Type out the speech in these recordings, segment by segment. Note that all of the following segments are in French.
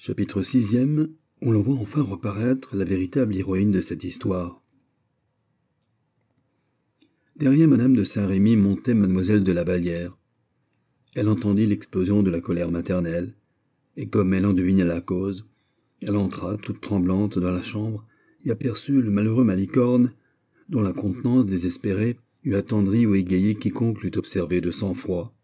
Chapitre 6e, où l'on voit enfin reparaître la véritable héroïne de cette histoire. Derrière Madame de Saint-Rémy montait Mademoiselle de la Vallière. Elle entendit l'explosion de la colère maternelle, et comme elle en devinait la cause, elle entra, toute tremblante, dans la chambre, et aperçut le malheureux Malicorne, dont la contenance désespérée eût attendri ou égayé quiconque l'eût observé de sang-froid.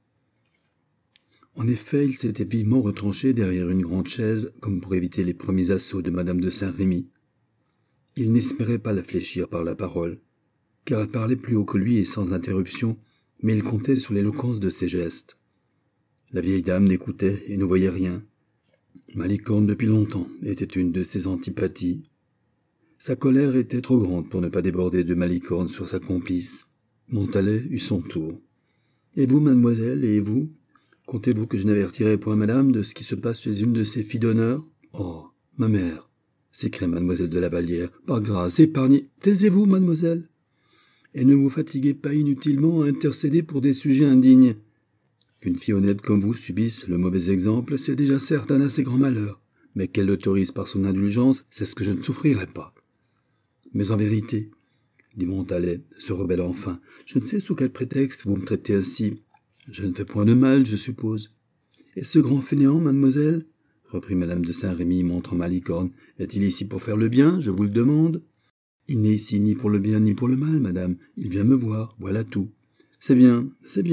En effet, il s'était vivement retranché derrière une grande chaise, comme pour éviter les premiers assauts de Madame de Saint-Rémy. Il n'espérait pas la fléchir par la parole, car elle parlait plus haut que lui et sans interruption, mais il comptait sur l'éloquence de ses gestes. La vieille dame n'écoutait et ne voyait rien. Malicorne, depuis longtemps, était une de ses antipathies. Sa colère était trop grande pour ne pas déborder de Malicorne sur sa complice. Montalais eut son tour. « Et vous, mademoiselle, et vous ? Comptez-vous que je n'avertirai point madame de ce qui se passe chez une de ses filles d'honneur ? Oh, ma mère !» s'écria mademoiselle de la Vallière. « Par grâce, épargnez. Taisez-vous, mademoiselle, et ne vous fatiguez pas inutilement à intercéder pour des sujets indignes. Qu'une fille honnête comme vous subisse le mauvais exemple, c'est déjà certes un assez grand malheur, mais qu'elle l'autorise par son indulgence, c'est ce que je ne souffrirai pas. Mais en vérité, dit Montalais, se rebellant enfin, je ne sais sous quel prétexte vous me traitez ainsi. Je ne fais point de mal, je suppose. Et ce grand fainéant, mademoiselle, reprit Madame de Saint-Rémy, montrant Malicorne, est-il ici pour faire le bien, je vous le demande? Il n'est ici ni pour le bien ni pour le mal, madame. Il vient me voir, voilà tout. C'est bien,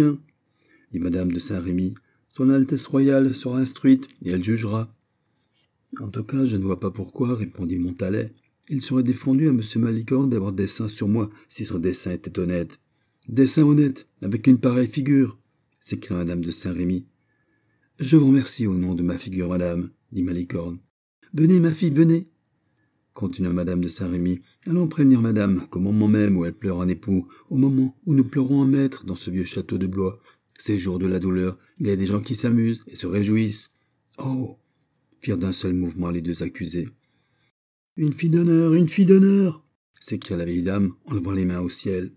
dit Madame de Saint-Rémy. Son Altesse royale sera instruite, et elle jugera. En tout cas, je ne vois pas pourquoi, répondit Montalais. Il serait défendu à M. Malicorne d'avoir dessein sur moi, si son dessein était honnête. Dessein honnête, avec une pareille figure, s'écria Madame de Saint-Rémy. Je vous remercie au nom de ma figure, madame, dit Malicorne. Venez, ma fille, venez, continua Madame de Saint-Rémy. Allons prévenir madame qu'au moment même où elle pleure un époux, au moment où nous pleurons un maître dans ce vieux château de Blois, ces jours de la douleur, il y a des gens qui s'amusent et se réjouissent. Oh, firent d'un seul mouvement les deux accusés. Une fille d'honneur, s'écria la vieille dame en levant les mains au ciel.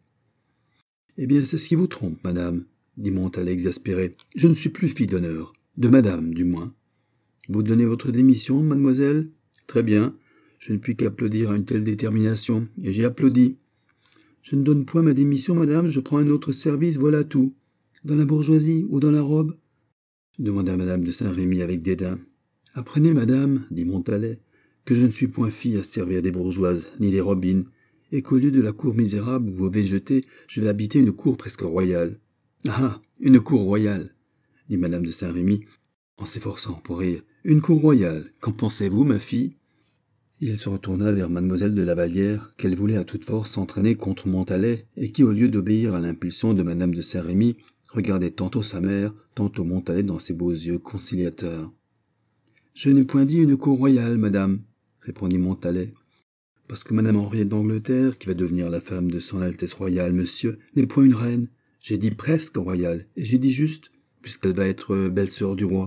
Eh bien, c'est ce qui vous trompe, madame, dit Montalais exaspéré. Je ne suis plus fille d'honneur, de madame, du moins. Vous donnez votre démission, mademoiselle? Très bien, je ne puis qu'applaudir à une telle détermination, et j'ai applaudi. Je ne donne point ma démission, madame, je prends un autre service, voilà tout. Dans la bourgeoisie ou dans la robe? Demanda Madame de Saint-Rémy avec dédain. Apprenez, madame, dit Montalais, que je ne suis point fille à servir des bourgeoises, ni des robines, et qu'au lieu de la cour misérable où vous avez jeté, je vais habiter une cour presque royale. Ah, une cour royale, dit Madame de Saint-Rémy, en s'efforçant pour rire. Une cour royale, qu'en pensez-vous, ma fille? Il se retourna vers Mademoiselle de la Vallière, qu'elle voulait à toute force entraîner contre Montalais, et qui, au lieu d'obéir à l'impulsion de Madame de Saint-Rémy, regardait tantôt sa mère, tantôt Montalais dans ses beaux yeux conciliateurs. « Je n'ai point dit une cour royale, madame, » répondit Montalais, « parce que Madame Henriette d'Angleterre, qui va devenir la femme de son Altesse royale, monsieur, n'est point une reine. J'ai dit presque royale, et j'ai dit juste, puisqu'elle va être belle-sœur du roi. »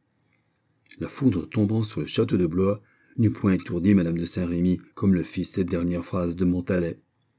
La foudre tombant sur le château de Blois n'eût point étourdi Madame de Saint-Rémy, comme le fit cette dernière phrase de Montalais.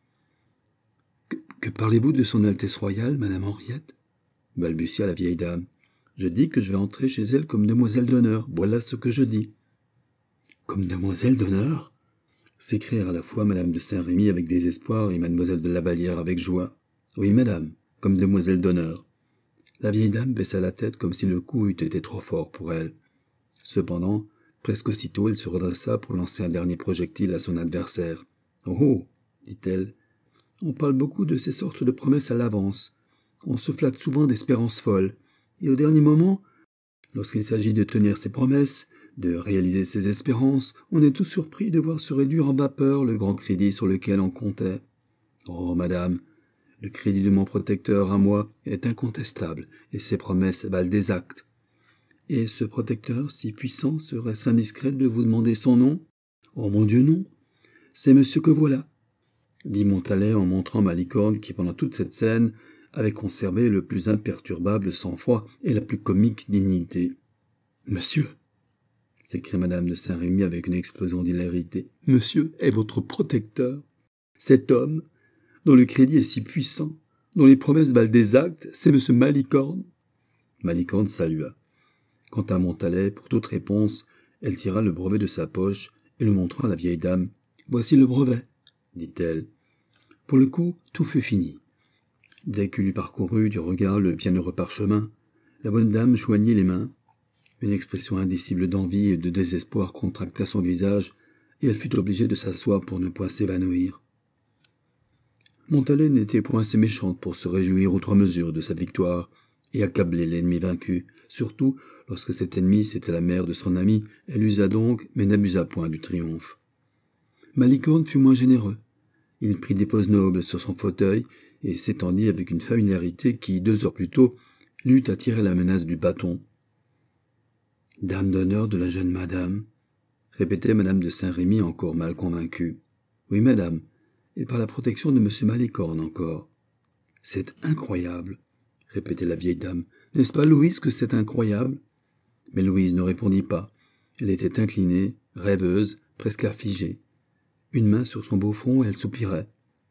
« Que parlez-vous de son Altesse royale, Madame Henriette ?» balbutia la vieille dame. « Je dis que je vais entrer chez elle comme demoiselle d'honneur, voilà ce que je dis. »« Comme demoiselle d'honneur ?» s'écrièrent à la fois Madame de Saint-Rémy avec désespoir et Mademoiselle de la Vallière avec joie. « Oui, madame, comme demoiselle d'honneur. » La vieille dame baissa la tête comme si le coup eût été trop fort pour elle. Cependant, presque aussitôt, elle se redressa pour lancer un dernier projectile à son adversaire. « Oh !» dit-elle. « On parle beaucoup de ces sortes de promesses à l'avance. On se flatte souvent d'espérances folles. Et au dernier moment, lorsqu'il s'agit de tenir ses promesses, de réaliser ses espérances, on est tout surpris de voir se réduire en vapeur le grand crédit sur lequel on comptait. Oh, madame, le crédit de mon protecteur à moi est incontestable, et ses promesses valent des actes. Et ce protecteur si puissant serait-ce indiscret de vous demander son nom? Oh mon Dieu, non. C'est monsieur que voilà, dit Montalais en montrant Malicorne qui, pendant toute cette scène, avait conservé le plus imperturbable sang-froid et la plus comique dignité. « Monsieur !» s'écria Madame de Saint-Rémy avec une explosion d'hilarité. « Monsieur est votre protecteur. Cet homme, dont le crédit est si puissant, dont les promesses valent des actes, c'est monsieur Malicorne. » Malicorne salua. Quant à Montalais, pour toute réponse, Elle tira le brevet de sa poche et le montra à la vieille dame. « Voici le brevet, dit-elle. Pour le coup, tout fut fini. Dès qu'il eut parcouru du regard le bienheureux parchemin, la bonne dame joignit les mains. Une expression indicible d'envie et de désespoir contracta son visage, et elle fut obligée de s'asseoir pour ne point s'évanouir. Montalais n'était point assez méchante pour se réjouir outre mesure de sa victoire et accabler l'ennemi vaincu, surtout lorsque cet ennemi c'était la mère de son ami. Elle usa donc, mais n'abusa point du triomphe. Malicorne fut moins généreux. Il prit des poses nobles sur son fauteuil et s'étendit avec une familiarité qui, 2 heures plus tôt, l'eût attiré la menace du bâton. « Dame d'honneur de la jeune madame », répétait madame de Saint-Rémy encore mal convaincue. « Oui, madame, et par la protection de monsieur Malicorne encore. »« C'est incroyable, » répétait la vieille dame. « N'est-ce pas, Louise, que c'est incroyable ?» Mais Louise ne répondit pas. Elle était inclinée, rêveuse, presque affligée. Une main sur son beau front, elle soupirait.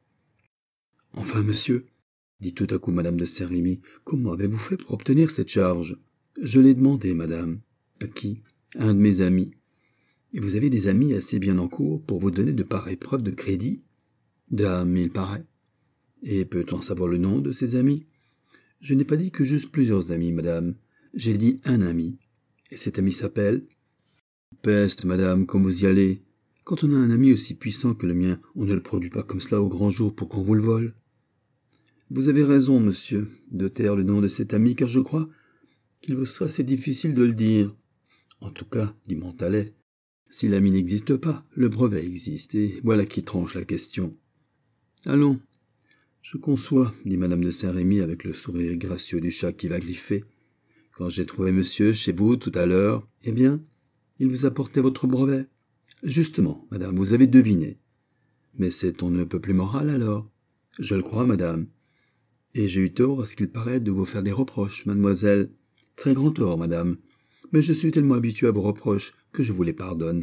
« Enfin, monsieur, » dit tout à coup madame de Saint-Rémy, « comment avez-vous fait pour obtenir cette charge ?»« Je l'ai demandé, madame. »« À qui ?»« À un de mes amis. »« Et vous avez des amis assez bien en cour pour vous donner de pareilles preuves de crédit ?»« Dame, il paraît. »« Et peut-on savoir le nom de ces amis ?»« Je n'ai pas dit que j'eusse plusieurs amis, madame. J'ai dit un ami. Et cet ami s'appelle ?»« Peste, madame, comme vous y allez. Quand on a un ami aussi puissant que le mien, on ne le produit pas comme cela au grand jour pour qu'on vous le vole. »« Vous avez raison, monsieur, de taire le nom de cet ami, car je crois qu'il vous sera assez difficile de le dire. En tout cas, dit Montalais, si l'ami n'existe pas, le brevet existe, et voilà qui tranche la question. »« Allons, je conçois, dit madame de Saint-Rémy avec le sourire gracieux du chat qui va griffer. Quand j'ai trouvé monsieur chez vous tout à l'heure, eh bien, il vous apportait votre brevet. Justement, madame, vous avez deviné. Mais c'est on ne peut plus moral alors. Je le crois, madame. Et j'ai eu tort à ce qu'il paraît de vous faire des reproches, mademoiselle. Très grand tort, madame. Mais je suis tellement habitué à vos reproches que je vous les pardonne.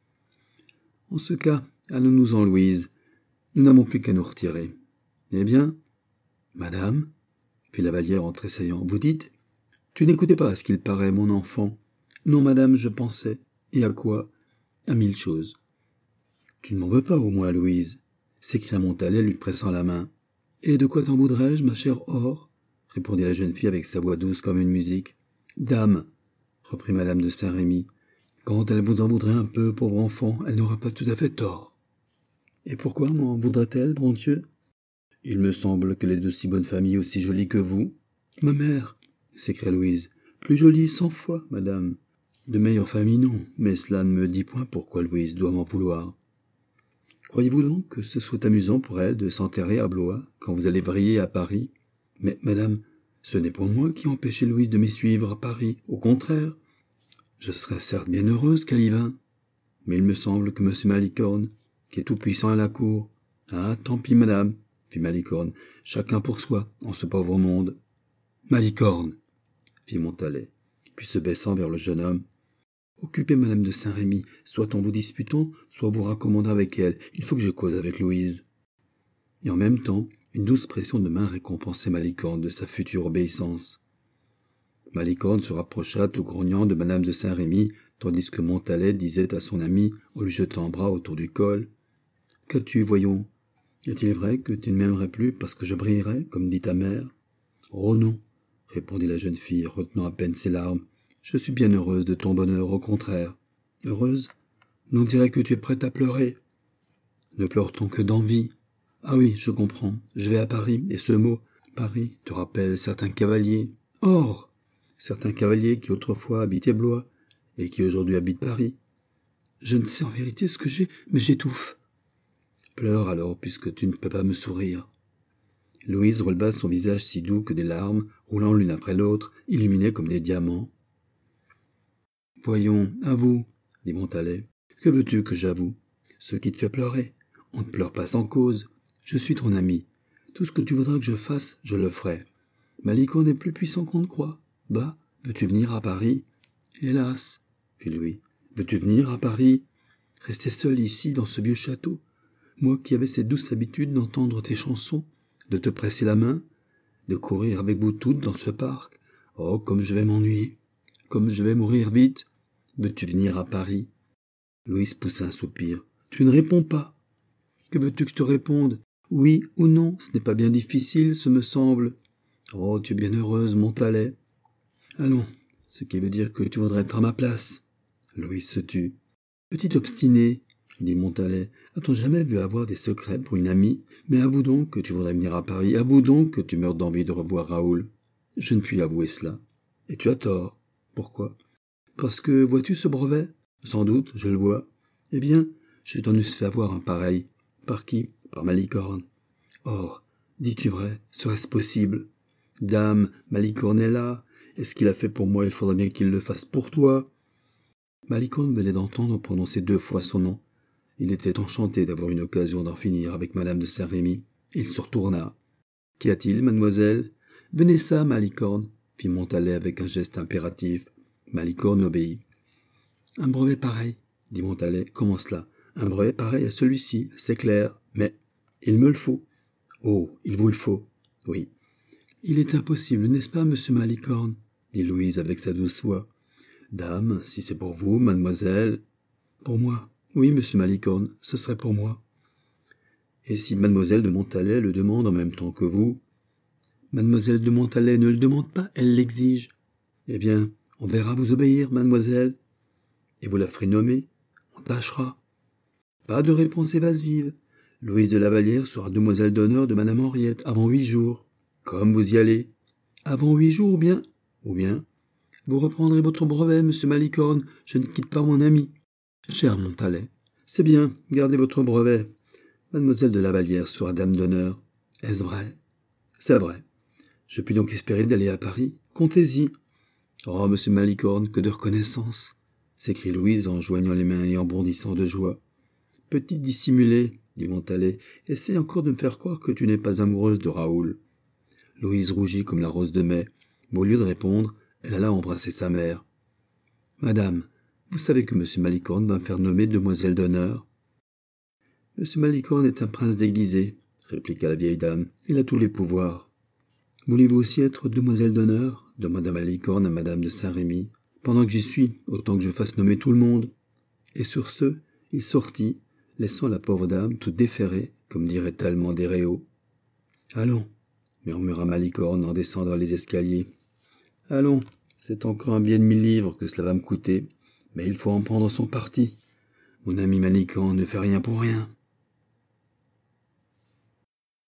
En ce cas, allons-nous-en, Louise. Nous n'avons plus qu'à nous retirer. Eh bien, madame, fit la Vallière en tressaillant, vous dites ? Tu n'écoutais pas à ce qu'il paraît, mon enfant. Non, madame, je pensais. Et à quoi ? À 1000 choses. Tu ne m'en veux pas, au moins, Louise, s'écria Montalais, lui pressant la main. Et de quoi t'en voudrais-je, ma chère Or ? Répondit la jeune fille avec sa voix douce comme une musique. Dame, reprit madame de Saint-Rémy, quand elle vous en voudrait un peu, pauvre enfant, elle n'aura pas tout à fait tort. Et pourquoi m'en voudrait-elle, bon Dieu ? Il me semble qu'elle est de si bonne famille, aussi jolie que vous. Ma mère, s'écria Louise, plus jolie 100 fois, madame. De meilleure famille, non, mais cela ne me dit point pourquoi Louise doit m'en vouloir. Croyez-vous donc que ce soit amusant pour elle de s'enterrer à Blois quand vous allez briller à Paris ? Mais, madame, ce n'est pas moi qui ai empêché Louise de m'y suivre à Paris, au contraire. Je serais certes bien heureuse qu'elle y vînt. Mais il me semble que monsieur Malicorne, qui est tout puissant à la cour... Ah, tant pis, madame, fit Malicorne, chacun pour soi, en ce pauvre monde. Malicorne, fit Montalais, puis se baissant vers le jeune homme. Occupez madame de Saint-Rémy, soit en vous disputant, soit vous raccommodant avec elle. Il faut que je cause avec Louise. Et en même temps, une douce pression de main récompensait Malicorne de sa future obéissance. Malicorne se rapprocha tout grognant de madame de Saint-Rémy, tandis que Montalais disait à son ami, en lui jetant un bras autour du col, « Qu'as-tu, voyons ? Est-il vrai que tu ne m'aimerais plus parce que je brillerais, comme dit ta mère ?»« Oh non, » répondit la jeune fille, retenant à peine ses larmes. « Je suis bien heureuse de ton bonheur, au contraire. »« Heureuse ? On dirait que tu es prête à pleurer. »« Ne pleure-t-on que d'envie ? Ah oui, je comprends. Je vais à Paris, et ce mot, Paris, te rappelle certains cavaliers. Or ! Certains cavaliers qui autrefois habitaient Blois, et qui aujourd'hui habitent Paris. Je ne sais en vérité ce que j'ai, mais j'étouffe. Pleure alors, puisque tu ne peux pas me sourire. » Louise releva son visage si doux que des larmes, roulant l'une après l'autre, illuminaient comme des diamants. « Voyons, avoue, dit Montalais. Que veux-tu que j'avoue ? Ce qui te fait pleurer. On ne pleure pas sans cause. Je suis ton ami. Tout ce que tu voudras que je fasse, je le ferai. Malicorne est plus puissant qu'on ne croit. Bah, veux-tu venir à Paris ? Hélas, fit Louis. Veux-tu venir à Paris ? Rester seul ici, dans ce vieux château ? Moi qui avais cette douce habitude d'entendre tes chansons, de te presser la main, de courir avec vous toutes dans ce parc. Oh, comme je vais m'ennuyer, comme je vais mourir vite. Veux-tu venir à Paris » Louise poussa un soupir. « Tu ne réponds pas. Que veux-tu que je te réponde ? Oui ou non, ce n'est pas bien difficile, ce me semble. Oh, tu es bien heureuse, Montalais. Allons, ce qui veut dire que tu voudrais être à ma place. » Louise se tut. « Petit obstiné, dit Montalais, a-t-on jamais vu avoir des secrets pour une amie ? Mais avoue donc que tu voudrais venir à Paris, avoue donc que tu meurs d'envie de revoir Raoul. » Je ne puis avouer cela. Et tu as tort. Pourquoi ? Parce que, vois-tu ce brevet ? Sans doute, je le vois. Eh bien, je t'en eusse fait avoir un pareil. Par qui ? Par Malicorne. Or, dis-tu vrai, serait-ce possible ? Dame, Malicorne est là. Et ce qu'il a fait pour moi, il faudrait bien qu'il le fasse pour toi. Malicorne venait d'entendre prononcer 2 fois son nom. Il était enchanté d'avoir une occasion d'en finir avec madame de Saint-Rémy. Il se retourna. « Qu'y a-t-il, mademoiselle ?»« Venez ça, Malicorne, » fit Montalais avec un geste impératif. Malicorne obéit. « Un brevet pareil, » dit Montalais. « Comment cela ? Un brevet pareil à celui-ci, c'est clair. Mais il me le faut. »« Oh, il vous le faut. » »« Oui. »« Il est impossible, n'est-ce pas, monsieur Malicorne ?» dit Louise avec sa douce voix. « Dame, si c'est pour vous, mademoiselle... »« Pour moi. Oui, monsieur Malicorne, ce serait pour moi. »« Et si mademoiselle de Montalais le demande en même temps que vous ?»« Mademoiselle de Montalais ne le demande pas, elle l'exige. »« Eh bien, on verra vous obéir, mademoiselle. »« Et vous la ferez nommer ? » ?»« On tâchera. » Pas de réponse évasive. Louise de Lavallière sera demoiselle d'honneur de madame Henriette avant 8 jours. Comme vous y allez. Avant 8 jours ou bien vous reprendrez votre brevet, monsieur Malicorne. Je ne quitte pas mon ami. Cher Montalais, c'est bien, gardez votre brevet. Mademoiselle de Lavallière sera dame d'honneur. Est-ce vrai ? C'est vrai. Je puis donc espérer d'aller à Paris ? Comptez-y. Oh, monsieur Malicorne, que de reconnaissance ! S'écrie Louise en joignant les mains et en bondissant de joie. Petite dissimulée, dit Montalais, essaie encore de me faire croire que tu n'es pas amoureuse de Raoul. Louise rougit comme la rose de mai, mais au lieu de répondre, elle alla embrasser sa mère. Madame, vous savez que monsieur Malicorne va me faire nommer demoiselle d'honneur. Monsieur Malicorne est un prince déguisé, répliqua la vieille dame. Il a tous les pouvoirs. Voulez-vous aussi être demoiselle d'honneur ? Demanda Malicorne à madame de Saint-Rémy. Pendant que j'y suis, autant que je fasse nommer tout le monde. Et sur ce, il sortit, laissant la pauvre dame tout déferrée, comme dirait tellement des réaux. Allons, murmura Malicorne en descendant les escaliers. Allons, c'est encore un billet de 1000 livres que cela va me coûter, mais il faut en prendre son parti. Mon ami Malicorne ne fait rien pour rien.